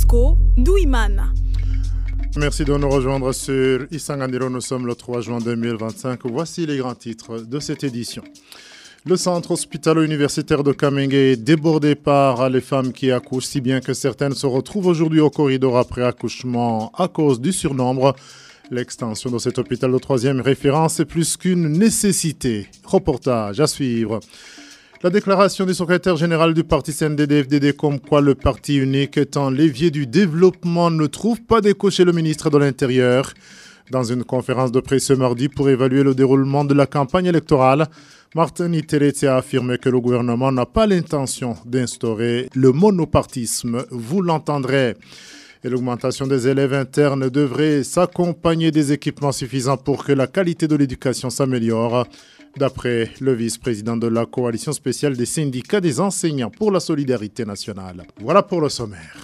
Bosco Douimana. Merci de nous rejoindre sur Isanganiro. Nous sommes le 3 juin 2025. Voici les grands titres de cette édition. Le centre hospitalo-universitaire de Kamenge est débordé par les femmes qui accouchent, si bien que certaines se retrouvent aujourd'hui au corridor après accouchement à cause du surnombre. L'extension de cet hôpital de troisième référence est plus qu'une nécessité. Reportage à suivre. La déclaration du secrétaire général du parti CNDD-FDD comme quoi le parti unique étant l'évier du développement ne trouve pas d'écho chez le ministre de l'Intérieur. Dans une conférence de presse ce mardi pour évaluer le déroulement de la campagne électorale, Martin Teretse a affirmé que le gouvernement n'a pas l'intention d'instaurer le monopartisme. Vous l'entendrez. Et l'augmentation des élèves internes devrait s'accompagner des équipements suffisants pour que la qualité de l'éducation s'améliore. D'après le vice-président de la coalition spéciale des syndicats des enseignants pour la solidarité nationale. Voilà pour le sommaire.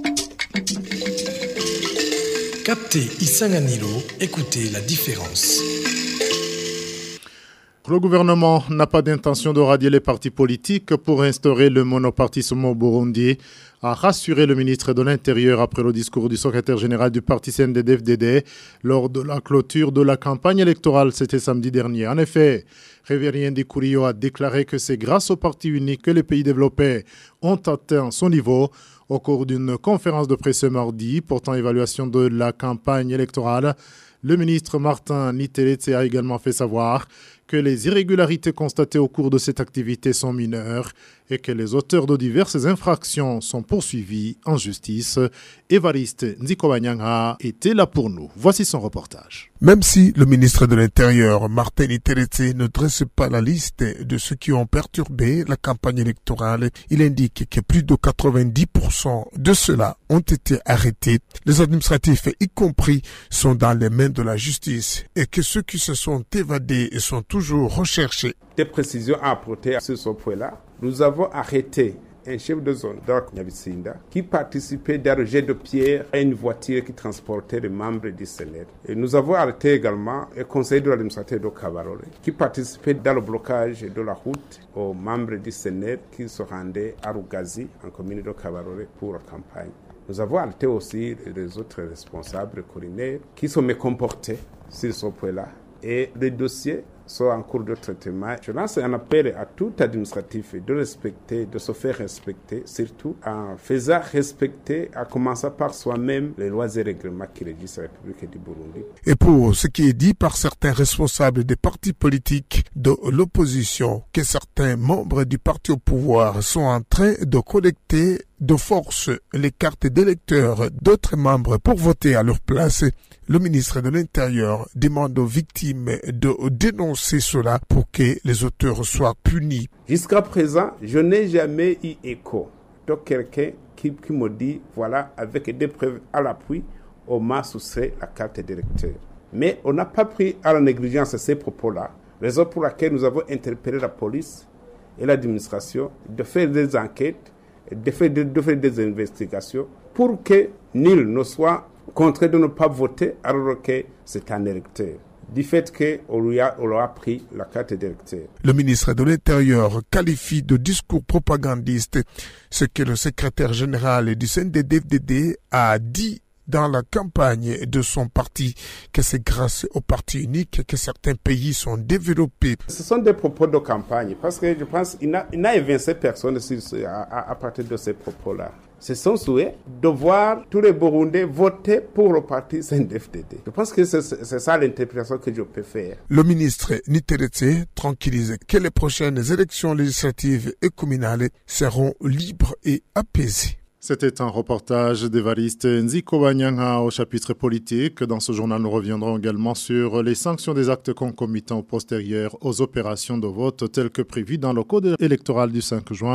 Captez Isanganiro, écoutez la différence. Le gouvernement n'a pas d'intention de radier les partis politiques pour instaurer le monopartisme au Burundi, a rassuré le ministre de l'Intérieur après le discours du secrétaire général du parti CNDD-FDD lors de la clôture de la campagne électorale, c'était samedi dernier. En effet, Révérien Dikurio a déclaré que c'est grâce au parti unique que les pays développés ont atteint son niveau. Au cours d'une conférence de presse mardi portant évaluation de la campagne électorale, le ministre Martin Teretse a également fait savoir que les irrégularités constatées au cours de cette activité sont mineures et que les auteurs de diverses infractions sont poursuivis en justice. Évariste Nzikobanyanga était là pour nous. Voici son reportage. Même si le ministre de l'Intérieur, Martin Teretse, ne dresse pas la liste de ceux qui ont perturbé la campagne électorale, il indique que plus de 90% de ceux-là ont été arrêtés. Les administratifs, y compris, sont dans les mains de la justice et que ceux qui se sont évadés sont toujours recherchés. Des précisions à apporter sur ce point-là. Nous avons arrêté un chef de zone d'Arc-Nyabisinda qui participait d'un rejet de pierre à une voiture qui transportait les membres du Sénat. Et nous avons arrêté également un conseiller de l'administrateur de Kabarore qui participait dans le blocage de la route aux membres du Sénat qui se rendaient à Rugazi, en commune de Kabarore, pour la campagne. Nous avons arrêté aussi les autres responsables culinaires qui se mécomportaient sur ce point-là. Et les dossiers sont en cours de traitement. Je lance un appel à tout administratif de respecter, de se faire respecter, surtout en faisant respecter, à commencer par soi-même, les lois et règlements qui régissent la République du Burundi. Et pour ce qui est dit par certains responsables des partis politiques de l'opposition, que certains membres du parti au pouvoir sont en train de collecter de force les cartes d'électeurs d'autres membres pour voter à leur place, le ministre de l'Intérieur demande aux victimes de dénoncer cela pour que les auteurs soient punis. Jusqu'à présent, je n'ai jamais eu écho de quelqu'un qui me dit, voilà, avec des preuves à l'appui, on m'a soustrait la carte d'électeur. Mais on n'a pas pris à la négligence ces propos-là, raison pour laquelle nous avons interpellé la police et l'administration de faire des enquêtes, de faire des investigations pour que nul ne soit contraint de ne pas voter alors que c'est un électeur, du fait qu'on lui a pris la carte d'électeur. Le ministre de l'Intérieur qualifie de discours propagandiste ce que le secrétaire général du CNDD-FDD a dit dans la campagne de son parti, que c'est grâce au parti unique que certains pays sont développés. Ce sont des propos de campagne, parce que je pense qu'il n'a évincé personne à partir de ces propos-là. C'est son souhait de voir tous les Burundais voter pour le parti CNDD-FDD. Je pense que c'est ça l'interprétation que je peux faire. Le ministre Teretse tranquillise que les prochaines élections législatives et communales seront libres et apaisées. C'était un reportage d'Évariste Nzikobanyanga au chapitre politique. Dans ce journal, nous reviendrons également sur les sanctions des actes concomitants postérieurs aux opérations de vote telles que prévues dans le code électoral du 5 juin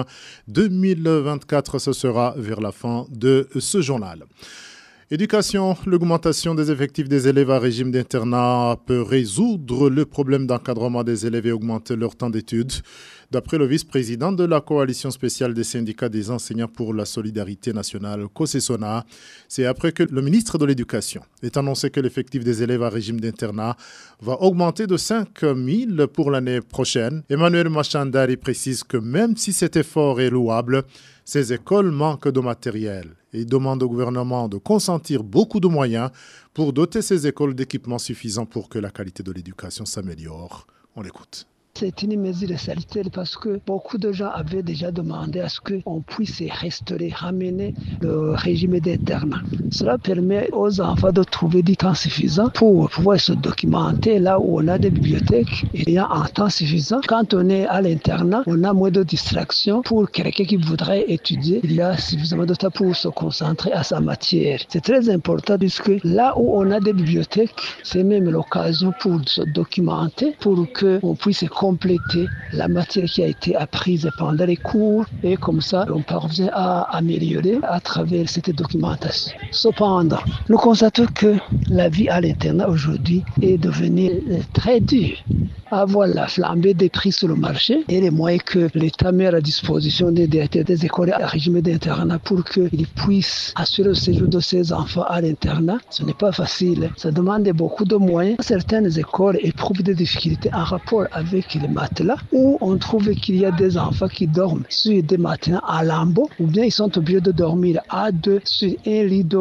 2024. Ce sera vers la fin de ce journal. Éducation, l'augmentation des effectifs des élèves à régime d'internat peut résoudre le problème d'encadrement des élèves et augmenter leur temps d'études. D'après le vice-président de la coalition spéciale des syndicats des enseignants pour la solidarité nationale, COSESONA, c'est après que le ministre de l'Éducation ait annoncé que l'effectif des élèves à régime d'internat va augmenter de 5 000 pour l'année prochaine. Emmanuel Machandari précise que même si cet effort est louable, ces écoles manquent de matériel et demande au gouvernement de consentir beaucoup de moyens pour doter ces écoles d'équipements suffisants pour que la qualité de l'éducation s'améliore. On l'écoute. C'est une mesure salutaire parce que beaucoup de gens avaient déjà demandé à ce qu'on puisse restaurer, ramener le régime d'internat. Cela permet aux enfants de trouver du temps suffisant pour pouvoir se documenter là où on a des bibliothèques ayant un temps suffisant. Quand on est à l'internat, on a moins de distractions. Pour quelqu'un qui voudrait étudier, il y a suffisamment de temps pour se concentrer à sa matière. C'est très important puisque là où on a des bibliothèques, c'est même l'occasion pour se documenter, pour qu'on puisse compléter la matière qui a été apprise pendant les cours et comme ça on parvient à améliorer à travers cette documentation. Cependant, nous constatons que la vie à l'internat aujourd'hui est devenue très dure. Avoir la flambée des prix sur le marché et les moyens que l'État met à la disposition des directeurs des écoles à régime d'internat pour qu'ils puissent assurer le séjour de ces enfants à l'internat, ce n'est pas facile. Ça demande beaucoup de moyens. Certaines écoles éprouvent des difficultés en rapport avec les matelas où on trouve qu'il y a des enfants qui dorment sur des matelas à lambeaux ou bien ils sont obligés de dormir à deux sur un lit de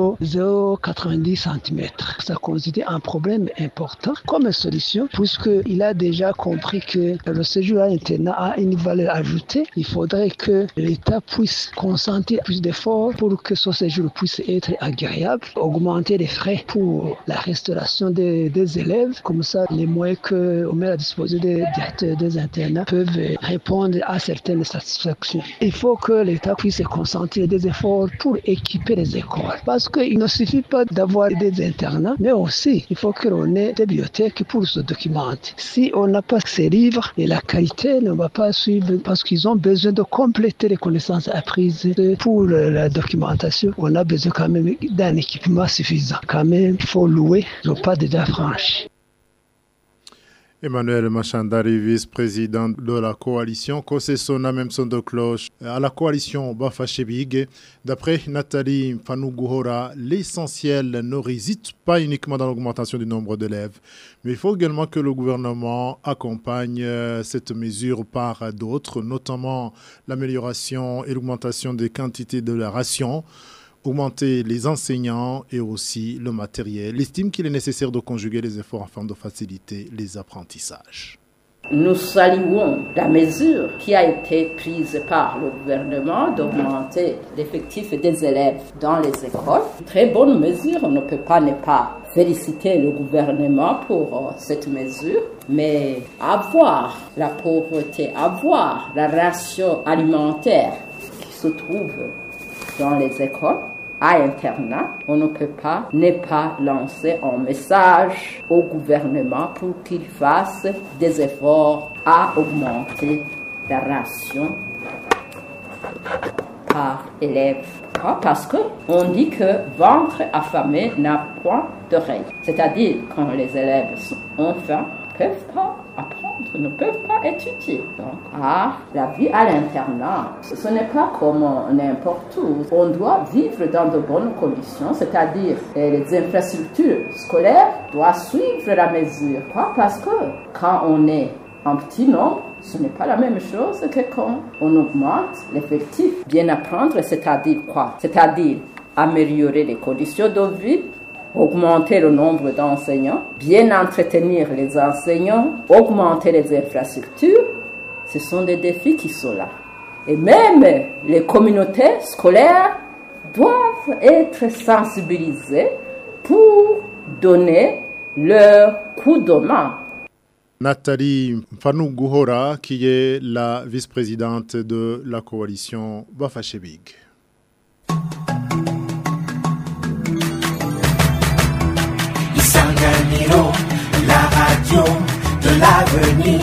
0,90 cm. Ça constitue un problème important comme solution puisqu'il a déjà compris que le séjour à l'internat a une valeur ajoutée. Il faudrait que l'État puisse consentir plus d'efforts pour que ce séjour puisse être agréable, augmenter les frais pour la restauration des élèves. Comme ça, les moyens qu'on met à disposition des directeurs des internats peuvent répondre à certaines satisfactions. Il faut que l'État puisse consentir des efforts pour équiper les écoles. Parce qu'il ne suffit pas d'avoir des internats, mais aussi il faut que l'on ait des bibliothèques pour se documenter. Si on n'a pas ces livres et la qualité ne va pas suivre parce qu'ils ont besoin de compléter les connaissances apprises pour la documentation. On a besoin quand même d'un équipement suffisant. Quand même, il faut louer le pas déjà franchi. Emmanuel Machandari, vice-président de la coalition COSESONA, même son de cloche à la coalition Bafashebig. D'après Nathalie Fanouguhora, l'essentiel ne réside pas uniquement dans l'augmentation du nombre d'élèves, mais il faut également que le gouvernement accompagne cette mesure par d'autres, notamment l'amélioration et l'augmentation des quantités de la ration, augmenter les enseignants et aussi le matériel. Il estime qu'il est nécessaire de conjuguer les efforts afin de faciliter les apprentissages. Nous saluons la mesure qui a été prise par le gouvernement d'augmenter l'effectif des élèves dans les écoles. Très bonne mesure, on ne peut pas ne pas féliciter le gouvernement pour cette mesure, mais avoir la pauvreté, avoir la ration alimentaire qui se trouve dans les écoles, à internat, on ne peut pas ne pas lancer un message au gouvernement pour qu'il fasse des efforts à augmenter la ration par élève. Pourquoi? Parce qu'on dit que ventre affamé n'a point d'oreille. C'est-à-dire quand les élèves ont faim, ne peuvent pas apprendre, ne peuvent pas étudier. Donc, la vie à l'internat, ce n'est pas comme n'importe où. On doit vivre dans de bonnes conditions, c'est-à-dire les infrastructures scolaires doivent suivre la mesure. Pourquoi? Parce que quand on est en petit nombre, ce n'est pas la même chose que quand on augmente l'effectif. Bien apprendre, c'est-à-dire quoi? C'est-à-dire améliorer les conditions de vie, augmenter le nombre d'enseignants, bien entretenir les enseignants, augmenter les infrastructures, ce sont des défis qui sont là. Et même les communautés scolaires doivent être sensibilisées pour donner leur coup de main. Nathalie Fanouguhora, qui est la vice-présidente de la coalition Bafashebig. Isanganiro, la radio de l'avenir.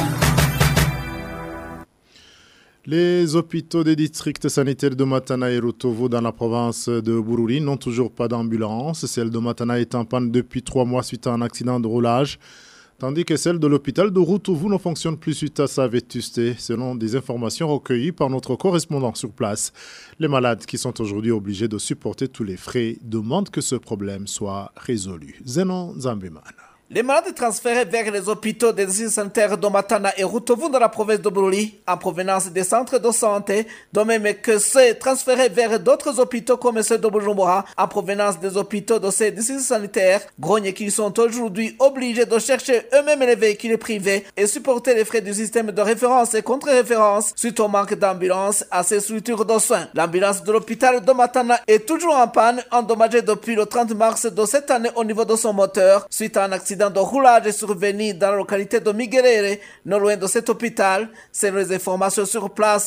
Les hôpitaux des districts sanitaires de Matana et Rutovu dans la province de Bururi n'ont toujours pas d'ambulance. Celle de Matana est en panne depuis 3 mois suite à un accident de roulage. tandis que celle de l'hôpital de Routouvou ne fonctionne plus suite à sa vétusté, selon des informations recueillies par notre correspondant sur place. Les malades qui sont aujourd'hui obligés de supporter tous les frais demandent que ce problème soit résolu. Zenon Zambimana. Les malades transférés vers les hôpitaux des districts sanitaires de Matana et Routouvou dans la province de Bururi en provenance des centres de santé, de même que ceux transférés vers d'autres hôpitaux comme ceux de Bujumbura en provenance des hôpitaux de ces districts sanitaires, grognent qu'ils sont aujourd'hui obligés de chercher eux-mêmes les véhicules privés et supporter les frais du système de référence et contre-référence suite au manque d'ambulance à ces structures de soins. L'ambulance de l'hôpital de Matana est toujours en panne, endommagée depuis le 30 mars de cette année au niveau de son moteur suite à un accident de roulage survenu dans la localité de Miguelere, non loin de cet hôpital, selon les informations sur place.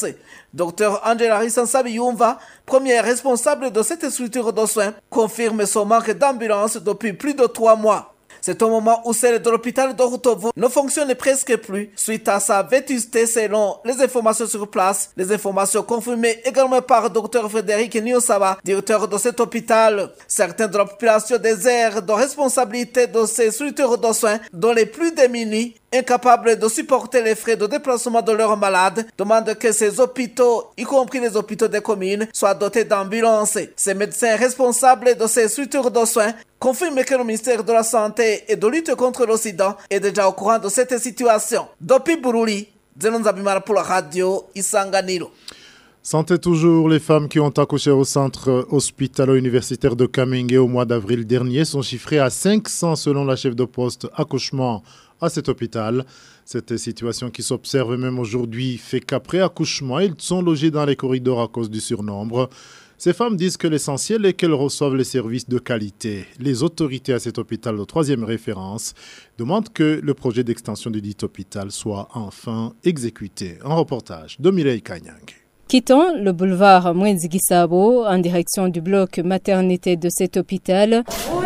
Dr Angela Risansabi Yumva, première responsable de cette structure de soins, confirme son manque d'ambulance depuis plus de 3 mois. C'est au moment où celle de l'hôpital de Routouvou ne fonctionne presque plus suite à sa vétusté selon les informations sur place, les informations confirmées également par Dr Frédéric Niosaba, directeur de cet hôpital. Certains de la population désèrent de responsabilité de ces structures de soins dont les plus démunis, incapables de supporter les frais de déplacement de leurs malades, demandent que ces hôpitaux, y compris les hôpitaux des communes, soient dotés d'ambulances. Ces médecins responsables de ces structures de soins confirment que le ministère de la Santé et de lutte contre le sida est déjà au courant de cette situation. Depuis Bururi, Zenon Zabimara pour la radio Isanganiro. Santé toujours, les femmes qui ont accouché au centre hospitalo-universitaire de Kamenge au mois d'avril dernier sont chiffrées à 500 selon la chef de poste accouchement à cet hôpital. Cette situation qui s'observe même aujourd'hui fait qu'après accouchement, ils sont logés dans les corridors à cause du surnombre. Ces femmes disent que l'essentiel est qu'elles reçoivent les services de qualité. Les autorités à cet hôpital de 3e référence demandent que le projet d'extension du dit hôpital soit enfin exécuté. Un reportage de Mireille Kanyang. Quittant le boulevard Mwenzi-Gisabo en direction du bloc maternité de cet hôpital,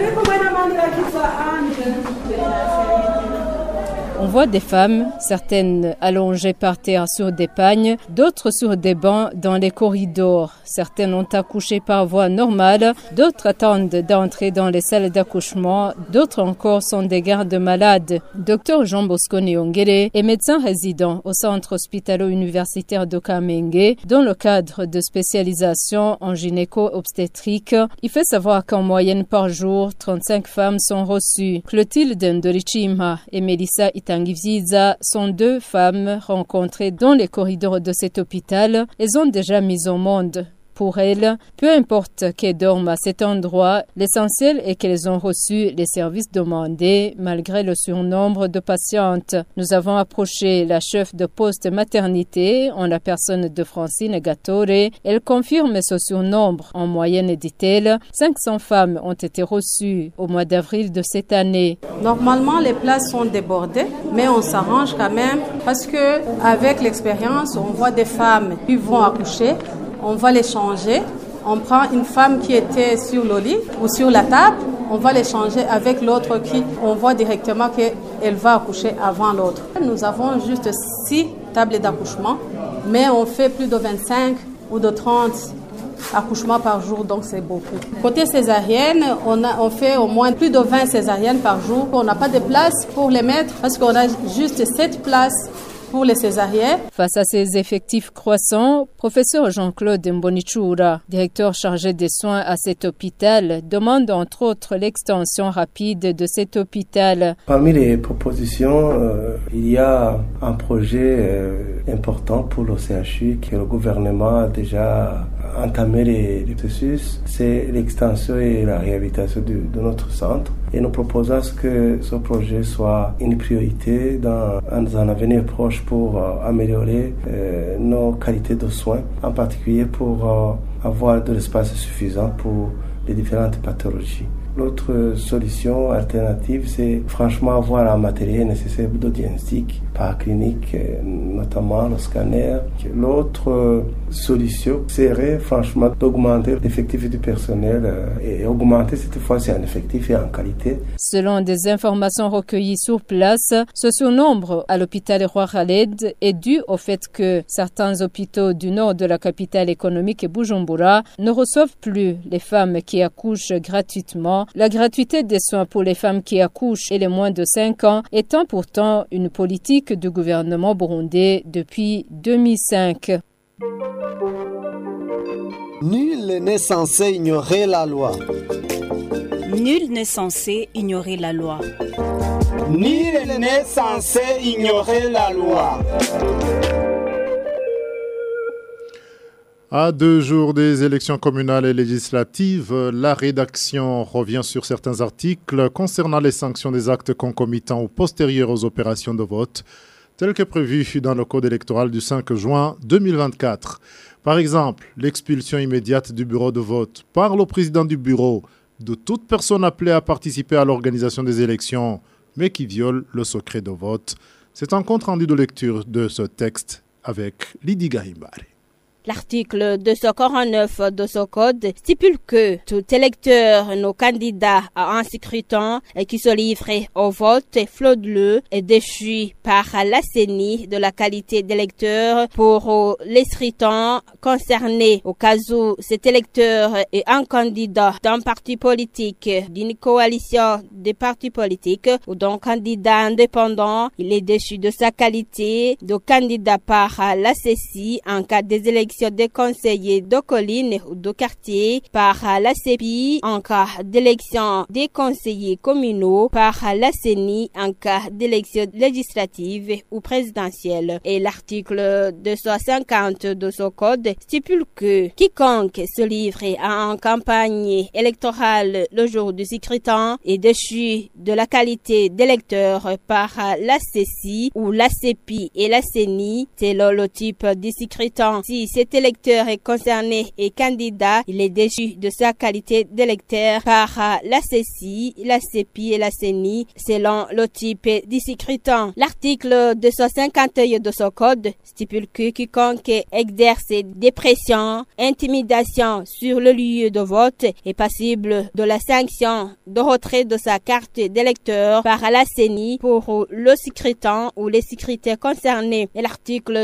on voit des femmes, certaines allongées par terre sur des pagnes, d'autres sur des bancs dans les corridors. Certaines ont accouché par voie normale, d'autres attendent d'entrer dans les salles d'accouchement, d'autres encore sont des gardes malades. Dr Jean Bosco Nyongere est médecin résident au centre hospitalo-universitaire de Kamenge dans le cadre de spécialisation en gynéco-obstétrique. Il fait savoir qu'en moyenne par jour, 35 femmes sont reçues. Clotilde Ndorichima et Melissa Itangivziza sont 2 femmes rencontrées dans les corridors de cet hôpital. Elles ont déjà mis au monde. Pour elles, peu importe qu'elles dorment à cet endroit, l'essentiel est qu'elles ont reçu les services demandés malgré le surnombre de patientes. Nous avons approché la chef de poste maternité en la personne de Francine Gatore. Elle confirme ce surnombre. En moyenne, dit-elle, 500 femmes ont été reçues au mois d'avril de cette année. Normalement, les places sont débordées, mais on s'arrange quand même parce que avec l'expérience, on voit des femmes qui vont accoucher. On va les changer. On prend une femme qui était sur le lit ou sur la table. On va les changer avec l'autre qui, on voit directement qu'elle va accoucher avant l'autre. Nous avons juste 6 tables d'accouchement, mais on fait plus de 25 ou de 30 accouchements par jour, donc c'est beaucoup. Côté césarienne, on fait au moins plus de 20 césariennes par jour. On n'a pas de place pour les mettre parce qu'on a juste 7 places pour les césariennes. Face à ces effectifs croissants, professeur Jean-Claude Mbonichura, directeur chargé des soins à cet hôpital, demande entre autres l'extension rapide de cet hôpital. Parmi les propositions, il y a un projet important pour le CHU que le gouvernement a déjà entamé les processus. C'est l'extension et la réhabilitation de notre centre. Et nous proposons que ce projet soit une priorité dans un avenir proche pour améliorer nos qualités de soins, en particulier pour avoir de l'espace suffisant pour les différentes pathologies. L'autre solution alternative, c'est franchement avoir un matériel nécessaire de diagnostic par clinique, notamment le scanner. L'autre solution serait franchement d'augmenter l'effectif du personnel et augmenter cette fois-ci en effectif et en qualité. Selon des informations recueillies sur place, ce surnombre à l'hôpital Roi Khaled est dû au fait que certains hôpitaux du nord de la capitale économique Bujumbura ne reçoivent plus les femmes qui accouchent gratuitement enfants, la gratuité des soins pour les femmes qui accouchent et les moins de 5 ans étant pourtant une politique du gouvernement burundais depuis 2005. Nul n'est censé ignorer la loi. Nul n'est censé ignorer la loi. Nul n'est censé ignorer la loi. À 2 jours des élections communales et législatives, la rédaction revient sur certains articles concernant les sanctions des actes concomitants ou postérieurs aux opérations de vote, tels que prévus dans le code électoral du 5 juin 2024. Par exemple, l'expulsion immédiate du bureau de vote par le président du bureau de toute personne appelée à participer à l'organisation des élections, mais qui viole le secret de vote. C'est un compte rendu de lecture de ce texte avec Lydie Gahimbare. L'article 249 de ce code stipule que tout électeur, nos candidats à un scrutin qui se livre au vote frauduleux est déchu par la CENI de la qualité d'électeur pour les scrutins concernés au cas où cet électeur est un candidat d'un parti politique, d'une coalition de partis politiques ou d'un candidat indépendant. Il est déchu de sa qualité de candidat par la CECI en cas des élections des conseillers de colline ou de quartier, par la CEPI en cas d'élection des conseillers communaux, par la CENI en cas d'élection législative ou présidentielle. Et l'article 250 de ce code stipule que quiconque se livre à une campagne électorale le jour du scrutin est déchu de la qualité d'électeur par la CECI ou la CEPI et la CENI selon le type du scrutin. Si cet électeur est concerné et candidat, il est déchu de sa qualité d'électeur par la CECI, la CEPI et la CENI selon le type du scrutin. L'article 251 de ce code stipule que quiconque exerce des pressions, intimidations sur le lieu de vote est passible de la sanction de retrait de sa carte d'électeur par la CENI pour le scrutin ou les scrutins concernés. Et l'article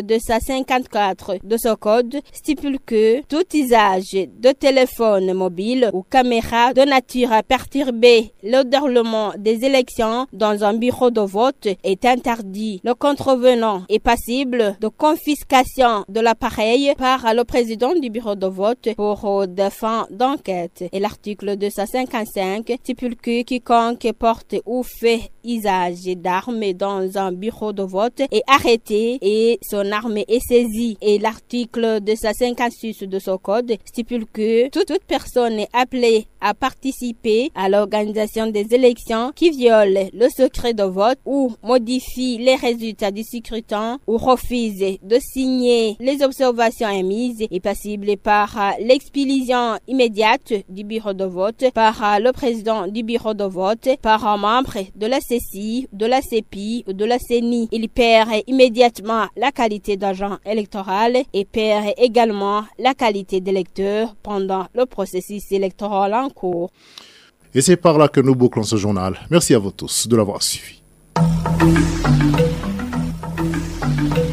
254 de ce code stipule que tout usage de téléphone mobile ou caméra de nature à perturber le déroulement des élections dans un bureau de vote est interdit. Le contrevenant est passible de confiscation de l'appareil par le président du bureau de vote pour des fins d'enquête. Et l'article 255 stipule que quiconque porte ou fait usage d'armes dans un bureau de vote est arrêté et son arme est saisie. Et l'article 256 de ce code stipule que toute personne est appelée à participer à l'organisation des élections qui viole le secret de vote ou modifie les résultats du scrutin ou refuse de signer les observations émises est passible par l'expulsion immédiate du bureau de vote, par le président du bureau de vote, par un membre de la CECI, de la CEPI ou de la CENI. Il perd immédiatement la qualité d'agent électoral et perd également la qualité d'électeur pendant le processus électoral en cours. Et c'est par là que nous bouclons ce journal. Merci à vous tous de l'avoir suivi.